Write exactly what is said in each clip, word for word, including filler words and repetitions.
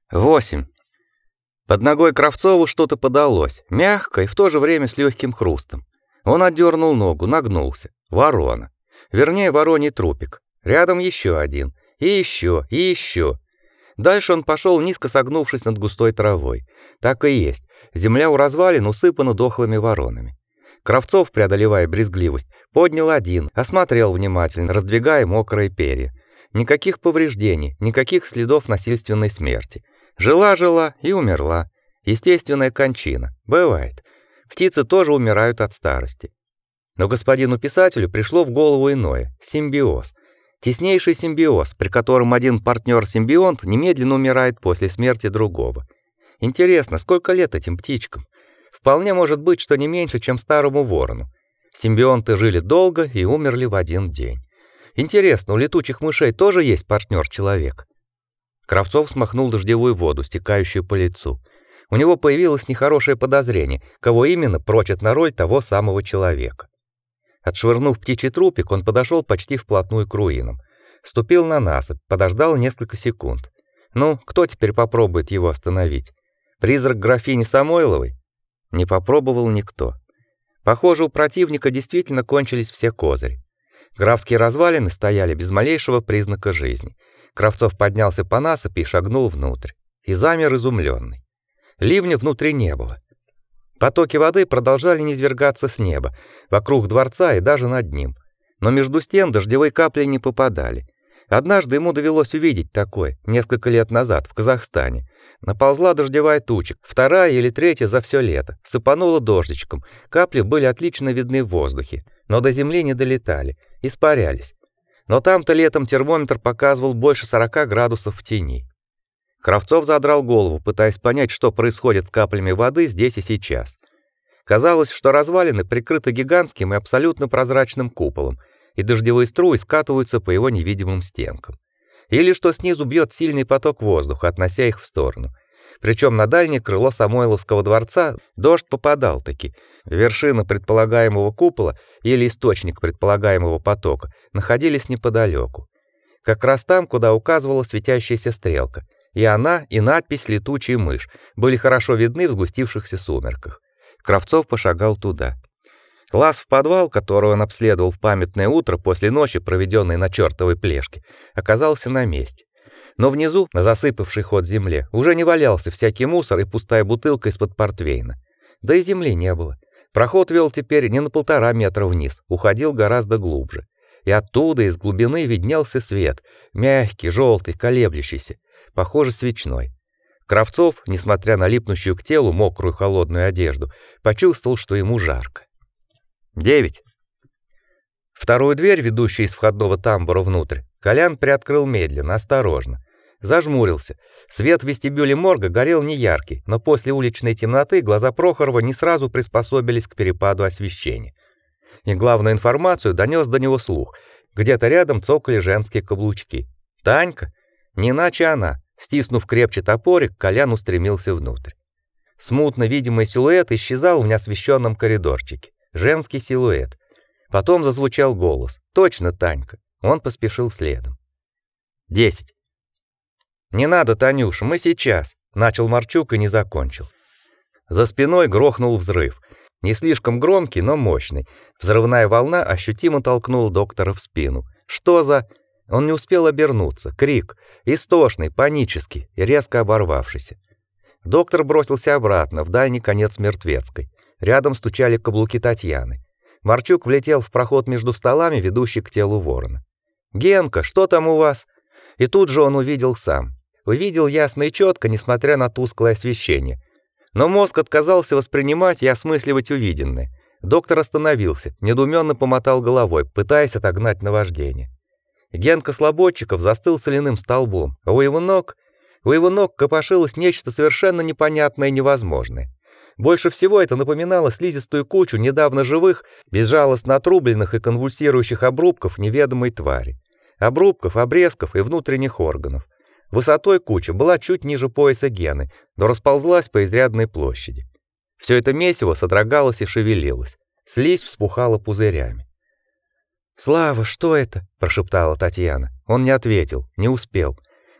восемь. Под ногой Кравцову что-то подалось, мягко и в то же время с легким хрустом. Он отдернул ногу, нагнулся. Ворона. Вернее, вороний трупик. Рядом еще один. И еще, и еще. Дальше он пошел, низко согнувшись над густой травой. Так и есть. Земля у развалин усыпана дохлыми воронами. Кравцов, преодолевая брезгливость, поднял один, осмотрел внимательно, раздвигая мокрые перья. Никаких повреждений, никаких следов насильственной смерти. Жила-жила и умерла. Естественная кончина. Бывает. Птицы тоже умирают от старости. Но господину писателю пришло в голову иное — симбиоз. Теснейший симбиоз, при котором один партнер-симбионт немедленно умирает после смерти другого. Интересно, сколько лет этим птичкам? Вполне может быть, что не меньше, чем старому ворону. Симбионты жили долго и умерли в один день. Интересно, у летучих мышей тоже есть партнер-человек? Кравцов смахнул дождевую воду, стекающую по лицу. У него появилось нехорошее подозрение, кого именно прочат на роль того самого человека. Отшвырнув птичий трупик, он подошел почти вплотную к руинам. Ступил на насыпь, подождал несколько секунд. Ну, кто теперь попробует его остановить? Призрак графини Самойловой? Не попробовал никто. Похоже, у противника действительно кончились все козыри. Графские развалины стояли без малейшего признака жизни. Кравцов поднялся по насыпи и шагнул внутрь. И замер изумленный. Ливня внутри не было. Потоки воды продолжали низвергаться с неба, вокруг дворца и даже над ним. Но между стен дождевые капли не попадали. Однажды ему довелось увидеть такое, несколько лет назад, в Казахстане. Наползла дождевая туча, вторая или третья за все лето, сыпанула дождичком, капли были отлично видны в воздухе, но до земли не долетали, испарялись. Но там-то летом термометр показывал больше сорока градусов в тени. Кравцов задрал голову, пытаясь понять, что происходит с каплями воды здесь и сейчас. Казалось, что развалины прикрыты гигантским и абсолютно прозрачным куполом, и дождевые струи скатываются по его невидимым стенкам. Или что снизу бьет сильный поток воздуха, относя их в сторону. Причем на дальнее крыло Самойловского дворца дождь попадал-таки. Вершина предполагаемого купола или источник предполагаемого потока находились неподалеку. Как раз там, куда указывала светящаяся стрелка. И она, и надпись «Летучая мышь» были хорошо видны в сгустившихся сумерках. Кравцов пошагал туда. Лаз в подвал, который он обследовал в памятное утро после ночи, проведенной на чертовой плешке, оказался на месте. Но внизу, на засыпавшей ход земле, уже не валялся всякий мусор и пустая бутылка из-под портвейна. Да и земли не было. Проход вел теперь не на полтора метра вниз, уходил гораздо глубже. И оттуда, из глубины, виднелся свет, мягкий, желтый, колеблющийся, похоже, свечной. Кравцов, несмотря на липнущую к телу мокрую холодную одежду, почувствовал, что ему жарко. девять. Вторую дверь, ведущую из входного тамбура внутрь, Колян приоткрыл медленно, осторожно. Зажмурился. Свет в вестибюле морга горел неяркий, но после уличной темноты глаза Прохорова не сразу приспособились к перепаду освещения. И главную информацию донес до него слух. Где-то рядом цокали женские каблучки. Танька? Не иначе она. Стиснув крепче топорик, Колян устремился внутрь. Смутно видимый силуэт исчезал в неосвещенном коридорчике. Женский силуэт. Потом зазвучал голос. Точно Танька. Он поспешил следом. десять. Не надо, Танюша, мы сейчас, начал Марчук и не закончил. За спиной грохнул взрыв. Не слишком громкий, но мощный. Взрывная волна ощутимо толкнула доктора в спину. Что за... Он не успел обернуться. Крик, истошный, панический и резко оборвавшийся. Доктор бросился обратно, в дальний конец Мертвецкой. Рядом стучали каблуки Татьяны. Марчук влетел в проход между столами, ведущий к телу ворона. «Генка, что там у вас?» И тут же он увидел сам. Увидел ясно и четко, несмотря на тусклое освещение. Но мозг отказался воспринимать и осмысливать увиденное. Доктор остановился, недоуменно помотал головой, пытаясь отогнать наваждение. Генка Слободчиков застыл соляным столбом, а у его ног, у его ног копошилось нечто совершенно непонятное и невозможное. Больше всего это напоминало слизистую кучу недавно живых, безжалостно отрубленных и конвульсирующих обрубков неведомой твари. Обрубков, обрезков и внутренних органов. Высотой куча была чуть ниже пояса Гены, но расползлась по изрядной площади. Все это месиво содрогалось и шевелилось. Слизь вспухала пузырями. «Слава, что это?» – прошептала Татьяна. Он не ответил, не успел.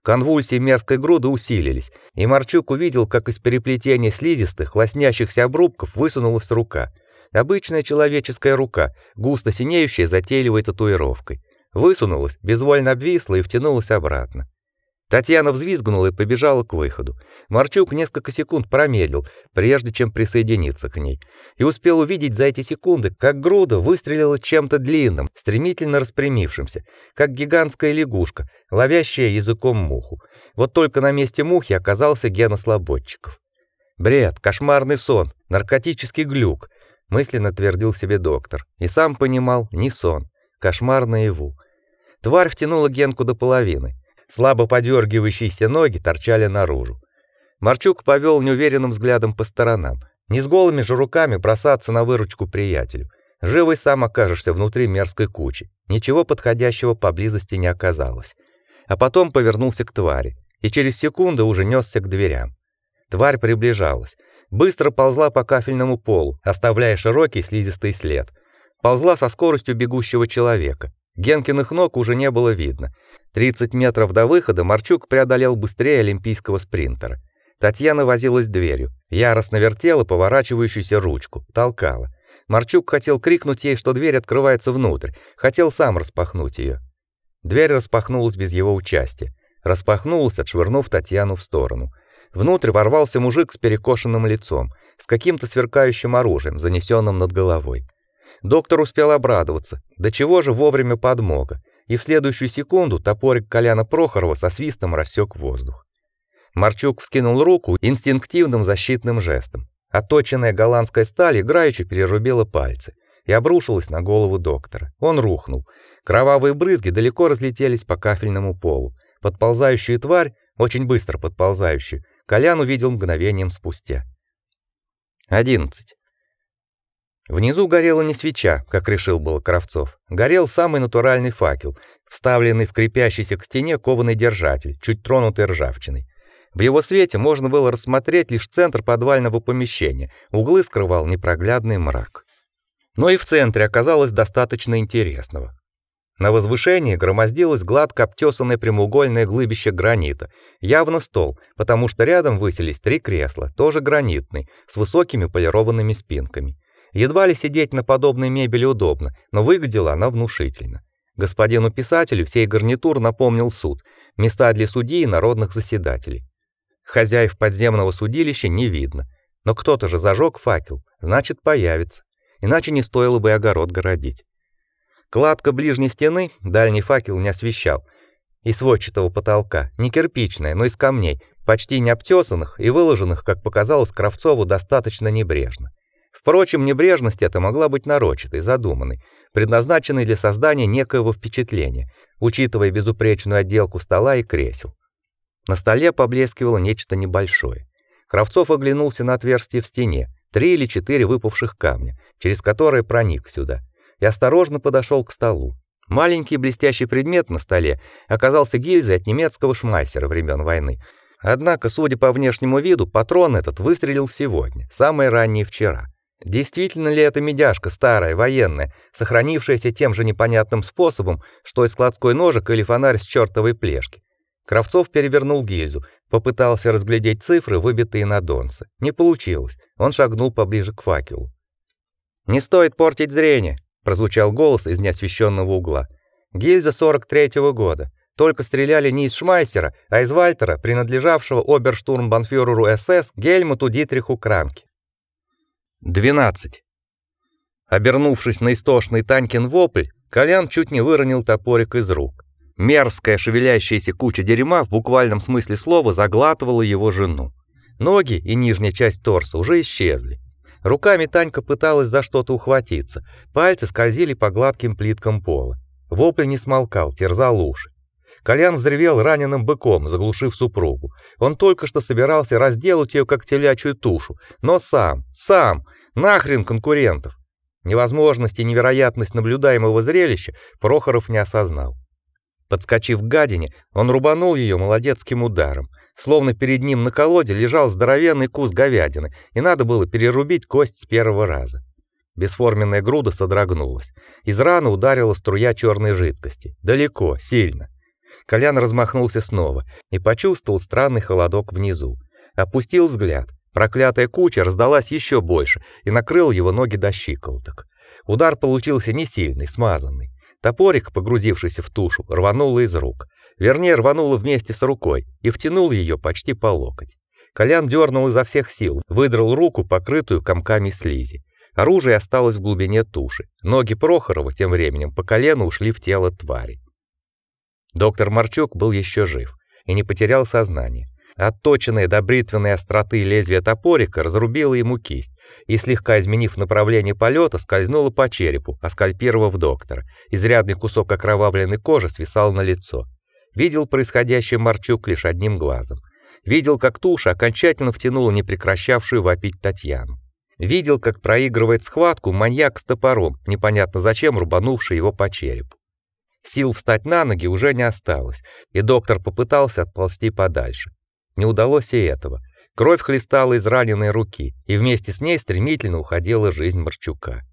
Конвульсии мерзкой груды усилились, и Марчук увидел, как из переплетения слизистых, лоснящихся обрубков высунулась рука. Обычная человеческая рука, густо синеющая затейливой татуировкой. Высунулась, безвольно обвисла и втянулась обратно. Татьяна взвизгнула и побежала к выходу. Марчук несколько секунд промедлил, прежде чем присоединиться к ней, и успел увидеть за эти секунды, как груда выстрелила чем-то длинным, стремительно распрямившимся, как гигантская лягушка, ловящая языком муху. Вот только на месте мухи оказался Гена Слободчиков. Бред, кошмарный сон, наркотический глюк, мысленно твердил себе доктор, и сам понимал, не сон, кошмар наяву. Тварь втянула Генку до половины. Слабо подергивающиеся ноги торчали наружу. Марчук повел неуверенным взглядом по сторонам. Не с голыми же руками бросаться на выручку приятелю. Живый сам окажешься внутри мерзкой кучи. Ничего подходящего поблизости не оказалось. А потом повернулся к твари и через секунду уже нёсся к дверям. Тварь приближалась, быстро ползла по кафельному полу, оставляя широкий слизистый след. Ползла со скоростью бегущего человека. Генкиных ног уже не было видно. тридцать метров до выхода Марчук преодолел быстрее олимпийского спринтера. Татьяна возилась дверью, яростно вертела поворачивающуюся ручку, толкала. Марчук хотел крикнуть ей, что дверь открывается внутрь, хотел сам распахнуть ее. Дверь распахнулась без его участия. Распахнулась, отшвырнув Татьяну в сторону. Внутрь ворвался мужик с перекошенным лицом, с каким-то сверкающим оружием, занесенным над головой. Доктор успел обрадоваться, до чего же вовремя подмога, и в следующую секунду топорик Коляна Прохорова со свистом рассек воздух. Марчук вскинул руку инстинктивным защитным жестом. Отточенная голландская сталь играючи перерубила пальцы и обрушилась на голову доктора. Он рухнул. Кровавые брызги далеко разлетелись по кафельному полу. Подползающую тварь, очень быстро подползающую, Колян увидел мгновением спустя. одиннадцать. Внизу горела не свеча, как решил был Кравцов. Горел самый натуральный факел, вставленный в крепящийся к стене кованый держатель, чуть тронутый ржавчиной. В его свете можно было рассмотреть лишь центр подвального помещения. Углы скрывал непроглядный мрак. Но и в центре оказалось достаточно интересного. На возвышении громоздилось гладко обтесанное прямоугольное глыбище гранита, явно стол, потому что рядом высились три кресла, тоже гранитные, с высокими полированными спинками. Едва ли сидеть на подобной мебели удобно, но выглядела она внушительно. Господину писателю сей гарнитур напомнил суд, места для судей и народных заседателей. Хозяев подземного судилища не видно, но кто-то же зажег факел, значит, появится. Иначе не стоило бы огород городить. Кладка ближней стены дальний факел не освещал, и сводчатого потолка, не кирпичная, но из камней, почти не обтесанных и выложенных, как показалось Кравцову, достаточно небрежно. Впрочем, небрежность эта могла быть нарочитой, задуманной, предназначенной для создания некоего впечатления, учитывая безупречную отделку стола и кресел. На столе поблескивало нечто небольшое. Кравцов оглянулся на отверстие в стене, три или четыре выпавших камня, через которые проник сюда, и осторожно подошел к столу. Маленький блестящий предмет на столе оказался гильзой от немецкого шмайсера времен войны. Однако, судя по внешнему виду, патрон этот выстрелил сегодня, самое раннее вчера. Действительно ли это медяшка старая, военная, сохранившаяся тем же непонятным способом, что и складской ножик или фонарь с чертовой плешки? Кравцов перевернул гильзу, попытался разглядеть цифры, выбитые на донце. Не получилось. Он шагнул поближе к факелу. «Не стоит портить зрение», — прозвучал голос из неосвещенного угла. «Гильза сорок третьего года. Только стреляли не из Шмайсера, а из Вальтера, принадлежавшего оберштурмбанфюреру СС Гельмуту Дитриху Кранке». двенадцать. Обернувшись на истошный Танькин вопль, Колян чуть не выронил топорик из рук. Мерзкая шевелящаяся куча дерьма в буквальном смысле слова заглатывала его жену. Ноги и нижняя часть торса уже исчезли. Руками Танька пыталась за что-то ухватиться, пальцы скользили по гладким плиткам пола. Вопль не смолкал, терзал уши. Колян взревел раненым быком, заглушив супругу. Он только что собирался разделать ее как телячью тушу, но сам, сам, нахрен конкурентов. Невозможность и невероятность наблюдаемого зрелища Прохоров не осознал. Подскочив к гадине, он рубанул ее молодецким ударом, словно перед ним на колоде лежал здоровенный кус говядины, и надо было перерубить кость с первого раза. Бесформенная груда содрогнулась. Из раны ударила струя черной жидкости, далеко, сильно. Колян размахнулся снова и почувствовал странный холодок внизу. Опустил взгляд. Проклятая куча раздалась еще больше и накрыла его ноги до щиколоток. Удар получился не сильный, смазанный. Топорик, погрузившийся в тушу, рвануло из рук. Вернее, рвануло вместе с рукой и втянул ее почти по локоть. Колян дернул изо всех сил, выдрал руку, покрытую комками слизи. Оружие осталось в глубине туши. Ноги Прохорова тем временем по колено ушли в тело твари. Доктор Марчук был еще жив и не потерял сознание. Отточенное до бритвенной остроты лезвие топорика разрубило ему кисть и, слегка изменив направление полета, скользнуло по черепу, оскальпировав доктора. Изрядный кусок окровавленной кожи свисал на лицо. Видел происходящее Марчук лишь одним глазом. Видел, как туша окончательно втянула непрекращавшую вопить Татьяну. Видел, как проигрывает схватку маньяк с топором, непонятно зачем рубанувший его по черепу. Сил встать на ноги уже не осталось, и доктор попытался отползти подальше. Не удалось и этого. Кровь хлестала из раненой руки, и вместе с ней стремительно уходила жизнь Марчука.